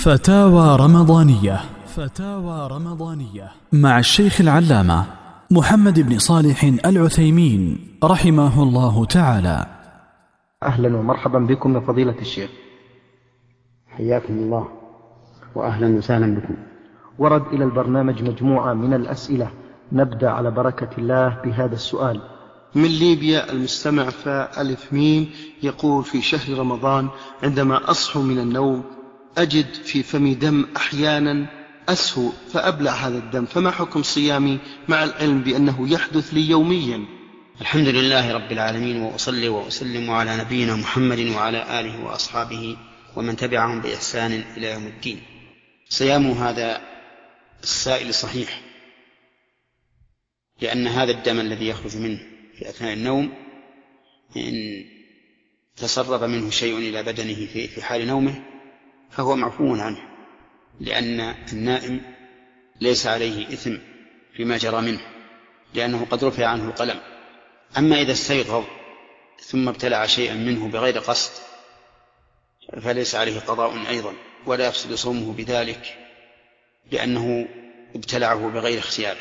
فتاوى رمضانية مع الشيخ العلامة محمد بن صالح العثيمين رحمه الله تعالى. أهلا ومرحبا بكم يا فضيلة الشيخ. حياكم الله وأهلا وسهلا بكم. ورد إلى البرنامج مجموعة من الأسئلة، نبدأ على بركة الله بهذا السؤال. من ليبيا المستمع فألف ميم يقول: في شهر رمضان عندما أصحو من النوم أجد في فمي دم أحيانا أسهو فأبلع هذا الدم، فما حكم صيامي مع العلم بأنه يحدث لي يوميا؟ الحمد لله رب العالمين، وأصلي وأسلم على نبينا محمد وعلى آله وأصحابه ومن تبعهم بإحسان إلى يوم الدين. صيام هذا السائل صحيح، لأن هذا الدم الذي يخرج منه في أثناء النوم إن تسرب منه شيء إلى بدنه في حال نومه فهو معفو عنه، لأن النائم ليس عليه إثم فيما جرى منه، لأنه قد رفع عنه القلم. أما إذا استيقظ ثم ابتلع شيئا منه بغير قصد فليس عليه قضاء أيضا، ولا يفسد صومه بذلك، لأنه ابتلعه بغير اختياره.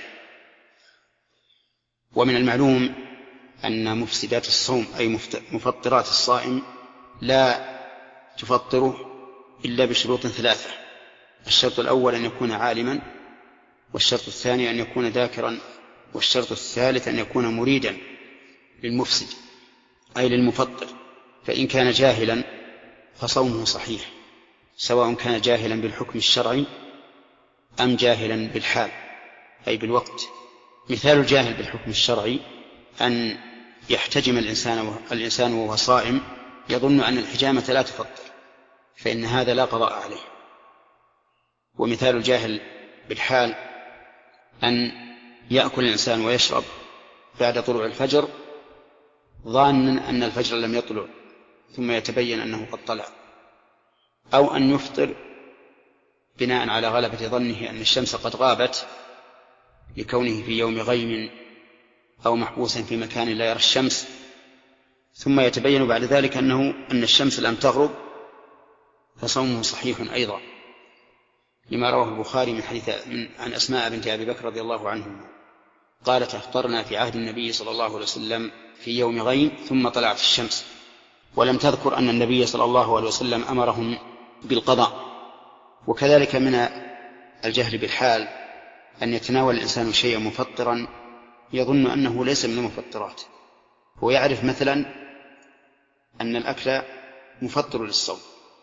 ومن المعلوم أن مفسدات الصوم أي مفطرات الصائم لا تفطره إلا بشروط ثلاثة: الشرط الأول أن يكون عالما، والشرط الثاني أن يكون ذاكرا، والشرط الثالث أن يكون مريدا للمفسد أي للمفطر. فإن كان جاهلا فصومه صحيح، سواء كان جاهلا بالحكم الشرعي أم جاهلا بالحال أي بالوقت. مثال الجاهل بالحكم الشرعي أن يحتجم الإنسان وهو صائم يظن أن الحجامة لا تفطر، فإن هذا لا قضاء عليه. ومثال الجاهل بالحال أن يأكل الإنسان ويشرب بعد طلوع الفجر ظانا أن الفجر لم يطلع ثم يتبين أنه قد طلع، أو أن يفطر بناء على غلبة ظنه أن الشمس قد غابت لكونه في يوم غيم أو محبوسا في مكان لا يرى الشمس، ثم يتبين بعد ذلك أن الشمس لم تغرب، فصومه صحيح أيضا، لما رواه البخاري من حديث عن أسماء بنت أبي بكر رضي الله عنهما قالت: أفطرنا في عهد النبي صلى الله عليه وسلم في يوم غيم ثم طلعت الشمس، ولم تذكر أن النبي صلى الله عليه وسلم أمرهم بالقضاء. وكذلك من الجهل بالحال أن يتناول الإنسان شيئا مفطرا يظن أنه ليس من المفطرات، هو يعرف مثلا أن الأكل مفطر للصوم،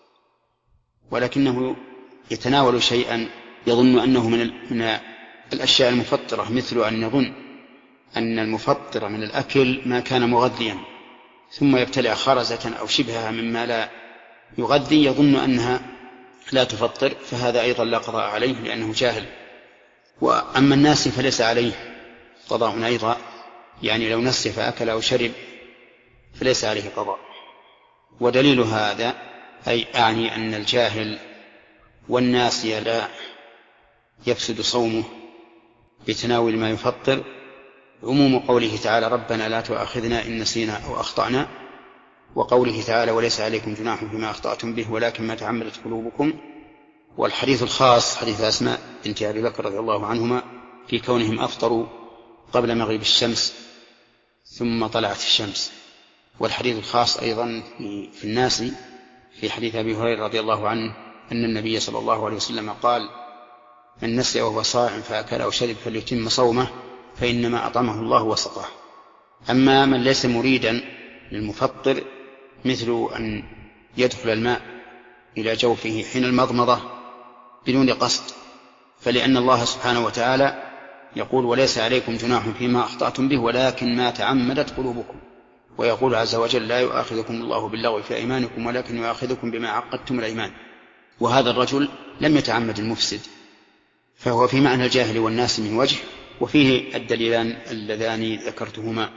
ولكنه يتناول شيئا يظن أنه من الأشياء المفطرة، مثل أن يظن أن المفطر من الأكل ما كان مغذيا ثم يبتلع خرزة أو شبهها مما لا يغذي يظن أنها لا تفطر، فهذا أيضا لا قضاء عليه لأنه جاهل. وأما الناس فليس عليه قضاء أيضا، يعني لو نسي فأكل أو شرب فليس عليه قضاء. ودليل هذا أي أعني أن الجاهل والناسي لا يفسد صومه بتناول ما يفطر عموم قوله تعالى: ربنا لا تؤاخذنا إن نسينا أو أخطأنا، وقوله تعالى: وليس عليكم جناح فيما أخطأتم به ولكن ما تعمدت قلوبكم. والحديث الخاص حديث أسماء بنت أبي بكر رضي الله عنهما في كونهم أفطروا قبل مغيب الشمس ثم طلعت الشمس. والحديث الخاص أيضا في الناس في حديث أبي هريرة رضي الله عنه أن النبي صلى الله عليه وسلم قال: من نسي وهو صائم فأكل أو شرب فليتم صومه فإنما أطعمه الله وسقاه. أما من ليس مريدا للمفطر مثل أن يدخل الماء إلى جوفه حين المضمضة بدون قصد، فلأن الله سبحانه وتعالى يقول: وليس عليكم جناح فيما أخطأتم به ولكن ما تعمدت قلوبكم، ويقول عز وجل: لا يؤاخذكم الله باللغو في أيمانكم ولكن يؤاخذكم بما عقدتم الأيمان. وهذا الرجل لم يتعمد المفسد، فهو في معنى الجاهل والناس من وجه، وفيه الدليلان اللذان ذكرتهما.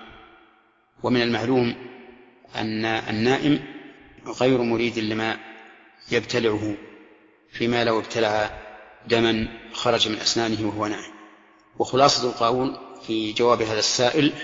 ومن المعلوم أن النائم غير مريد لما يبتلعه، فيما لو ابتلع دما خرج من أسنانه وهو نائم. وخلاصة القول في جواب هذا السائل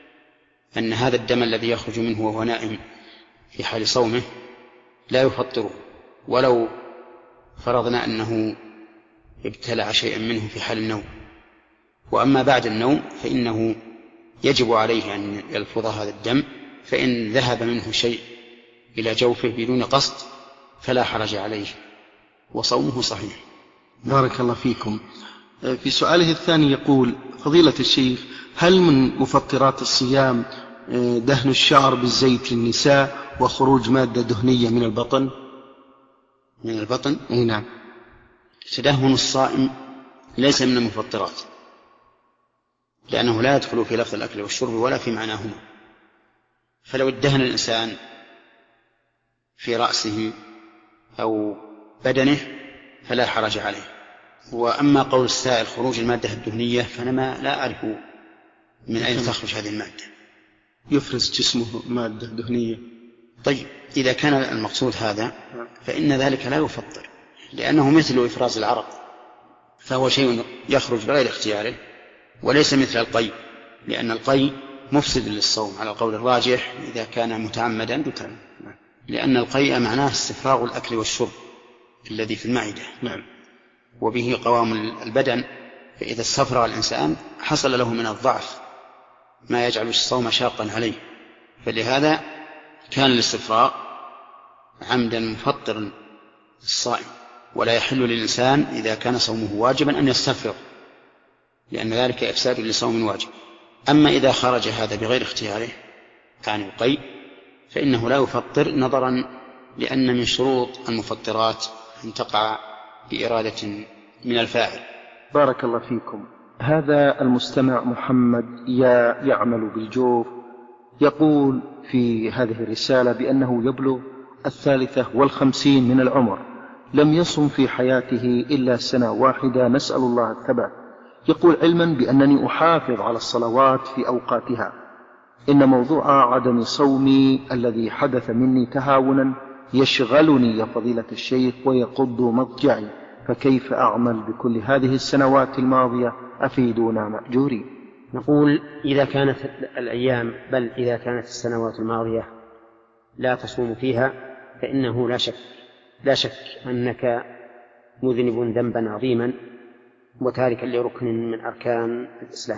أن هذا الدم الذي يخرج منه وهو نائم في حال صومه لا يفطره، ولو فرضنا أنه ابتلع شيئا منه في حال النوم. وأما بعد النوم فإنه يجب عليه أن يلفظ هذا الدم، فإن ذهب منه شيء إلى جوفه بدون قصد فلا حرج عليه وصومه صحيح. بارك الله فيكم. في سؤاله الثاني يقول: فضيلة الشيخ، هل من مفطرات الصيام دهن الشعر بالزيت للنساء وخروج مادة دهنية من البطن؟ من البطن؟ أي نعم. تدهن الصائم ليس من المفطرات، لأنه لا يدخل في لفظ الأكل والشرب ولا في معناهما. فلو ادهن الإنسان في رأسه أو بدنه فلا حرج عليه. وأما قول السائل خروج المادة الدهنية فأنا لا أعرف من أين تخرج هذه المادة. يفرز جسمه مادة دهنية. طيب إذا كان المقصود هذا فإن ذلك لا يفطر، لأنه مثل إفراز العرق، فهو شيء يخرج بغير اختياره، وليس مثل القي، لأن القي مفسد للصوم على القول الراجح إذا كان متعمدا ذكرا، لأن القيء معناه استفراغ الأكل والشرب الذي في المعدة. نعم. وبه قوام البدن، فإذا استفرغ الإنسان حصل له من الضعف ما يجعل الصوم شاقا عليه، فلهذا كان الاستفراغ عمدا مفطرا الصائم، ولا يحل للإنسان إذا كان صومه واجبا أن يستفرغ، لأن ذلك إفساد لصوم واجب. أما إذا خرج هذا بغير اختياره عن القيء فإنه لا يفطر، نظرا لأن من شروط المفطرات أن تقع بإرادة من الفاعل. بارك الله فيكم. هذا المستمع محمد يعمل بالجوف يقول في هذه الرسالة بأنه يبلغ 53 من العمر، لم يصم في حياته إلا سنة واحدة، نسأل الله الثبات. يقول: علما بأنني أحافظ على الصلوات في أوقاتها، إن موضوع عدم صومي الذي حدث مني تهاونا يشغلني يا فضيلة الشيخ ويقض مضجعي، فكيف أعمل بكل هذه السنوات الماضية؟ أفيدونا مأجورين. نقول: إذا كانت الأيام بل إذا كانت السنوات الماضية لا تصوم فيها فإنه لا شك أنك مذنب ذنبا عظيما وتاركا لركن من أركان الإسلام،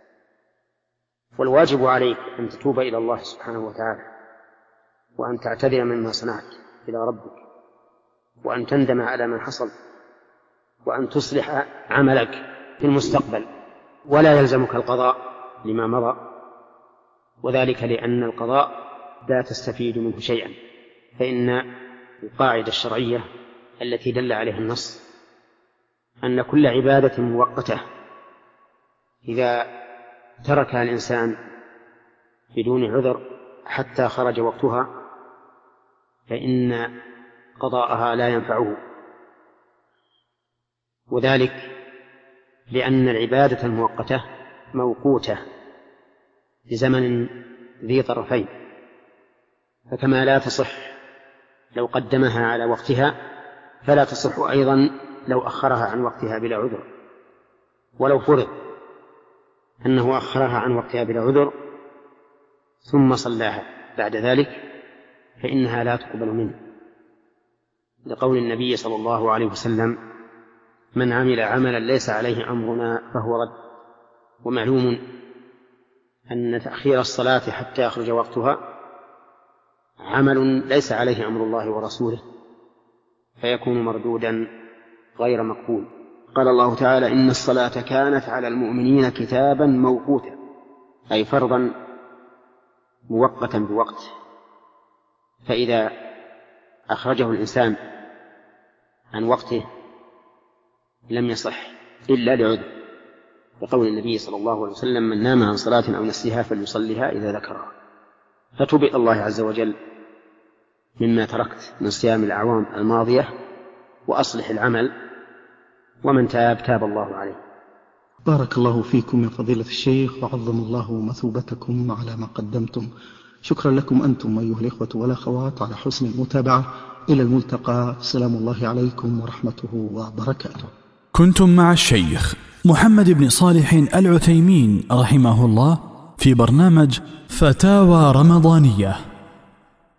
والواجب عليك أن تتوب إلى الله سبحانه وتعالى، وأن تعتذر مما صنعت إلى ربك، وأن تندم على ما حصل، وأن تصلح عملك في المستقبل، ولا يلزمك القضاء لما مضى، وذلك لأن القضاء لا تستفيد منه شيئا، فإن القاعدة الشرعية التي دل عليها النص أن كل عبادة مؤقتة إذا تركها الإنسان بدون عذر حتى خرج وقتها فإن قضاءها لا ينفعه، وذلك لأن العبادة المؤقتة موقوتة لزمن ذي طرفين، فكما لا تصح لو قدمها على وقتها فلا تصح أيضا لو أخرها عن وقتها بلا عذر. ولو فرض أنه أخرها عن وقتها بلا عذر ثم صلاها بعد ذلك فإنها لا تقبل منه، لقول النبي صلى الله عليه وسلم: من عمل عملا ليس عليه أمرنا فهو رد. ومعلوم أن تأخير الصلاة حتى يخرج وقتها عمل ليس عليه أمر الله ورسوله، فيكون مردودا غير مقبول. قال الله تعالى: إن الصلاة كانت على المؤمنين كتابا موقوتا، أي فرضا موقتا بوقت، فإذا أخرجه الإنسان عن وقته لم يصح إلا لعذر، وقول النبي صلى الله عليه وسلم: من نام عن صلاة أو نسيها فليصليها إذا ذكرها. فتب إلى الله عز وجل مما تركت من صيام الأعوام الماضية وأصلح العمل، ومن تاب الله عليه. بارك الله فيكم يا فضيلة الشيخ، وعظم الله مثوبتكم على ما قدمتم. شكرا لكم أنتم أيها الإخوة والأخوات على حسن المتابعة. إلى الملتقى، سلام الله عليكم ورحمته وبركاته. كنتم مع الشيخ محمد بن صالح العثيمين رحمه الله في برنامج فتاوى رمضانية.